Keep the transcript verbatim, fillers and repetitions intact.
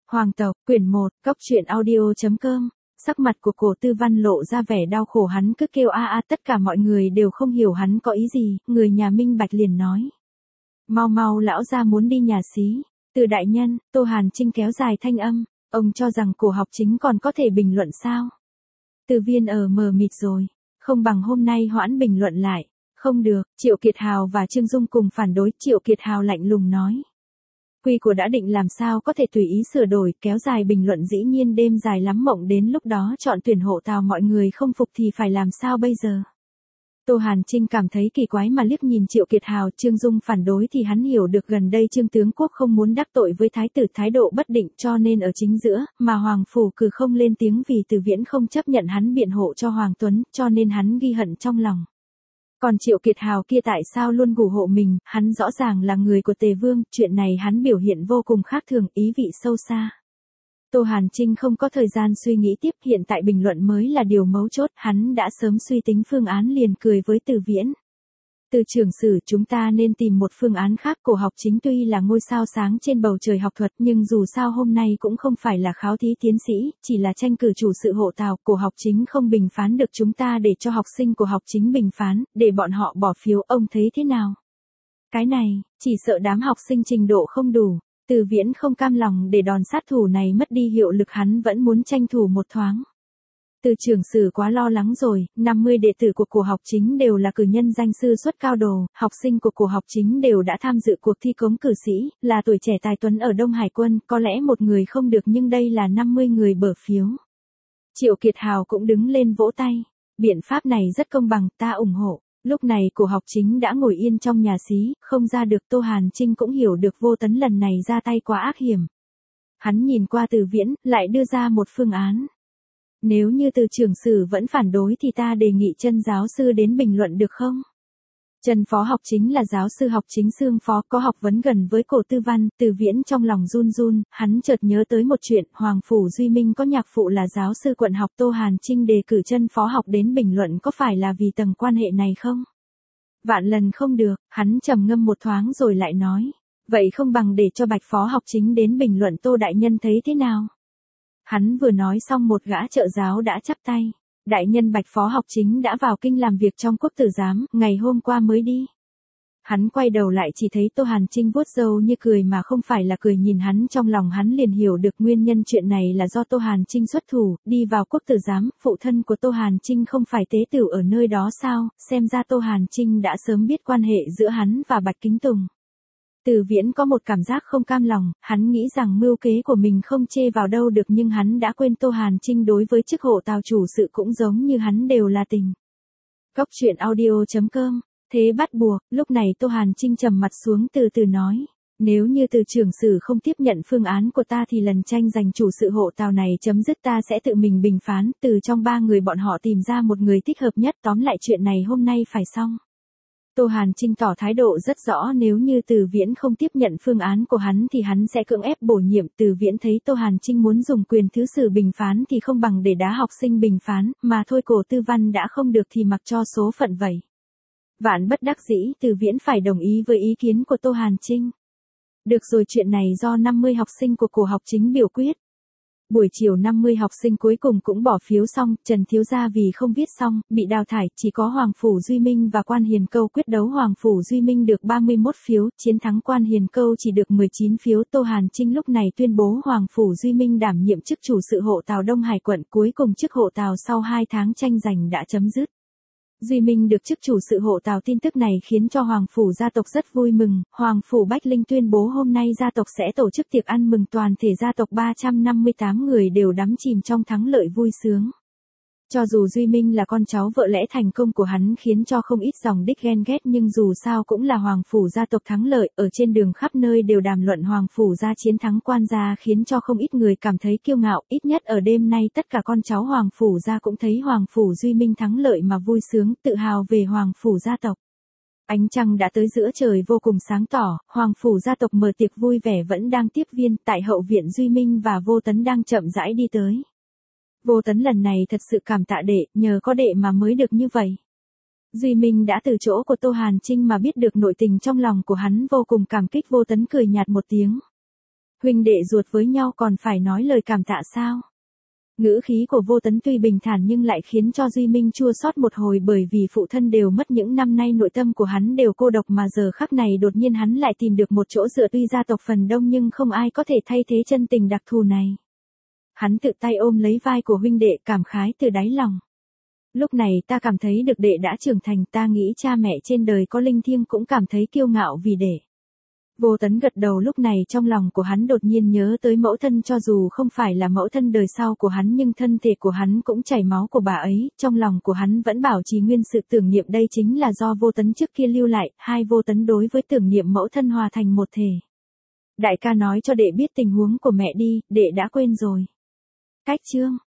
Hoàng tộc, quyển một, cốc truyện audio.com. Sắc mặt của Cổ Tư Văn lộ ra vẻ đau khổ, hắn cứ kêu a a, tất cả mọi người đều không hiểu hắn có ý gì, người nhà Minh Bạch liền nói. Mau mau, lão gia muốn đi nhà xí. Từ đại nhân, Tô Hàn Trinh kéo dài thanh âm, ông cho rằng Cổ Học Chính còn có thể bình luận sao? Từ Viên ở mờ mịt rồi, không bằng hôm nay hoãn bình luận lại. Không được, Triệu Kiệt Hào và Trương Dung cùng phản đối. Triệu Kiệt Hào lạnh lùng nói. Quy của đã định làm sao có thể tùy ý sửa đổi, kéo dài bình luận dĩ nhiên đêm dài lắm mộng, đến lúc đó chọn tuyển hộ tào mọi người không phục thì phải làm sao bây giờ? Tô Hàn Trinh cảm thấy kỳ quái mà liếc nhìn Triệu Kiệt Hào. Trương Dung phản đối thì hắn hiểu được gần đây Trương tướng quốc không muốn đắc tội với thái tử, thái độ bất định cho nên ở chính giữa, mà Hoàng Phủ cử không lên tiếng vì Từ Viễn không chấp nhận hắn biện hộ cho Hoàng Tuấn, cho nên hắn ghi hận trong lòng. Còn Triệu Kiệt Hào kia tại sao luôn gù hộ mình, hắn rõ ràng là người của Tề Vương, chuyện này hắn biểu hiện vô cùng khác thường, ý vị sâu xa. Tô Hàn Trinh không có thời gian suy nghĩ tiếp, hiện tại bình luận mới là điều mấu chốt, hắn đã sớm suy tính phương án liền cười với Từ Viễn. Từ trưởng sử, chúng ta nên tìm một phương án khác. Cổ Học Chính tuy là ngôi sao sáng trên bầu trời học thuật nhưng dù sao hôm nay cũng không phải là khảo thí tiến sĩ, chỉ là tranh cử chủ sự hộ tào. Cổ Học Chính không bình phán được, chúng ta để cho học sinh của Học Chính bình phán, để bọn họ bỏ phiếu, ông thấy thế nào? Cái này, chỉ sợ đám học sinh trình độ không đủ. Từ Viễn không cam lòng để đòn sát thủ này mất đi hiệu lực, hắn vẫn muốn tranh thủ một thoáng. Từ trưởng sử quá lo lắng rồi, năm mươi đệ tử của Cổ Học Chính đều là cử nhân danh sư xuất cao đồ, học sinh của Cổ Học Chính đều đã tham dự cuộc thi cống cử sĩ, là tuổi trẻ tài tuấn ở Đông Hải quân, có lẽ một người không được nhưng đây là năm mươi người bở phiếu. Triệu Kiệt Hào cũng đứng lên vỗ tay, biện pháp này rất công bằng, ta ủng hộ. Lúc này Cổ Học Chính đã ngồi yên trong nhà xí, không ra được. Tô Hàn Trinh cũng hiểu được Vô Tấn lần này ra tay quá ác hiểm. Hắn nhìn qua Từ Viễn, lại đưa ra một phương án. Nếu như Từ trưởng sử vẫn phản đối thì ta đề nghị Chân giáo sư đến bình luận được không? Chân phó học chính là giáo sư học chính xương phó, có học vấn gần với Cổ Tư Văn. Từ Viễn trong lòng run run, hắn chợt nhớ tới một chuyện, Hoàng Phủ Duy Minh có nhạc phụ là giáo sư quận học. Tô Hàn Trinh đề cử Chân phó học đến bình luận có phải là vì tầng quan hệ này không? Vạn lần không được, hắn trầm ngâm một thoáng rồi lại nói. Vậy không bằng để cho Bạch phó học chính đến bình luận, Tô đại nhân thấy thế nào? Hắn vừa nói xong một gã trợ giáo đã chắp tay. Đại nhân Bạch phó học chính đã vào kinh làm việc trong quốc tử giám, ngày hôm qua mới đi. Hắn quay đầu lại chỉ thấy Tô Hàn Trinh vuốt râu như cười mà không phải là cười, nhìn hắn trong lòng hắn liền hiểu được nguyên nhân chuyện này là do Tô Hàn Trinh xuất thủ, đi vào quốc tử giám. Phụ thân của Tô Hàn Trinh không phải tế tửu ở nơi đó sao, xem ra Tô Hàn Trinh đã sớm biết quan hệ giữa hắn và Bạch Kính Tùng. Từ Viễn có một cảm giác không cam lòng, hắn nghĩ rằng mưu kế của mình không chê vào đâu được nhưng hắn đã quên Tô Hàn Trinh đối với chức hộ tào chủ sự cũng giống như hắn đều là tình. Cốc truyện audio.com. Thế bắt buộc, lúc này Tô Hàn Trinh trầm mặt xuống từ từ nói. Nếu như Từ trưởng sử không tiếp nhận phương án của ta thì lần tranh giành chủ sự hộ tào này chấm dứt, ta sẽ tự mình bình phán, từ trong ba người bọn họ tìm ra một người thích hợp nhất, tóm lại chuyện này hôm nay phải xong. Tô Hàn Trinh tỏ thái độ rất rõ, nếu như Từ Viễn không tiếp nhận phương án của hắn thì hắn sẽ cưỡng ép bổ nhiệm. Từ Viễn thấy Tô Hàn Trinh muốn dùng quyền thứ sử bình phán thì không bằng để đá học sinh bình phán, mà thôi Cổ Tư Văn đã không được thì mặc cho số phận vậy. Vạn bất đắc dĩ, Từ Viễn phải đồng ý với ý kiến của Tô Hàn Trinh. Được rồi, chuyện này do năm mươi học sinh của Cổ Học Chính biểu quyết. Buổi chiều năm mươi học sinh cuối cùng cũng bỏ phiếu xong, Trần thiếu gia vì không viết xong, bị đào thải, chỉ có Hoàng Phủ Duy Minh và Quan Hiền Câu quyết đấu. Hoàng Phủ Duy Minh được ba mươi mốt phiếu, chiến thắng Quan Hiền Câu chỉ được mười chín phiếu. Tô Hàn Trinh lúc này tuyên bố Hoàng Phủ Duy Minh đảm nhiệm chức chủ sự hộ tào Đông Hải quận, cuối cùng chức hộ tào sau hai tháng tranh giành đã chấm dứt. Duy Minh được chức chủ sự hộ tào, tin tức này khiến cho Hoàng Phủ gia tộc rất vui mừng. Hoàng Phủ Bách Linh tuyên bố hôm nay gia tộc sẽ tổ chức tiệc ăn mừng, toàn thể gia tộc ba trăm năm mươi tám người đều đắm chìm trong thắng lợi vui sướng. Cho dù Duy Minh là con cháu vợ lẽ, thành công của hắn khiến cho không ít dòng đích ghen ghét nhưng dù sao cũng là Hoàng Phủ gia tộc thắng lợi, ở trên đường khắp nơi đều đàm luận Hoàng Phủ gia chiến thắng Quan gia, khiến cho không ít người cảm thấy kiêu ngạo. Ít nhất ở đêm nay tất cả con cháu Hoàng Phủ gia cũng thấy Hoàng Phủ Duy Minh thắng lợi mà vui sướng, tự hào về Hoàng Phủ gia tộc. Ánh trăng đã tới giữa trời vô cùng sáng tỏ, Hoàng Phủ gia tộc mở tiệc vui vẻ vẫn đang tiếp viên. Tại hậu viện Duy Minh và Vô Tấn đang chậm rãi đi tới. Vô Tấn lần này thật sự cảm tạ đệ, nhờ có đệ mà mới được như vậy. Duy Minh đã từ chỗ của Tô Hàn Trinh mà biết được nội tình trong lòng của hắn, vô cùng cảm kích. Vô Tấn cười nhạt một tiếng. Huynh đệ ruột với nhau còn phải nói lời cảm tạ sao? Ngữ khí của Vô Tấn tuy bình thản nhưng lại khiến cho Duy Minh chua xót một hồi, bởi vì phụ thân đều mất những năm nay nội tâm của hắn đều cô độc, mà giờ khắc này đột nhiên hắn lại tìm được một chỗ dựa, tuy gia tộc phần đông nhưng không ai có thể thay thế chân tình đặc thù này. Hắn tự tay ôm lấy vai của huynh đệ, cảm khái từ đáy lòng. Lúc này ta cảm thấy được đệ đã trưởng thành, ta nghĩ cha mẹ trên đời có linh thiêng cũng cảm thấy kiêu ngạo vì đệ. Vô Tấn gật đầu, lúc này trong lòng của hắn đột nhiên nhớ tới mẫu thân, cho dù không phải là mẫu thân đời sau của hắn nhưng thân thể của hắn cũng chảy máu của bà ấy, trong lòng của hắn vẫn bảo trì nguyên sự tưởng niệm, đây chính là do Vô Tấn trước kia lưu lại, hai Vô Tấn đối với tưởng niệm mẫu thân hòa thành một thể. Đại ca nói cho đệ biết tình huống của mẹ đi, đệ đã quên rồi. Cách chương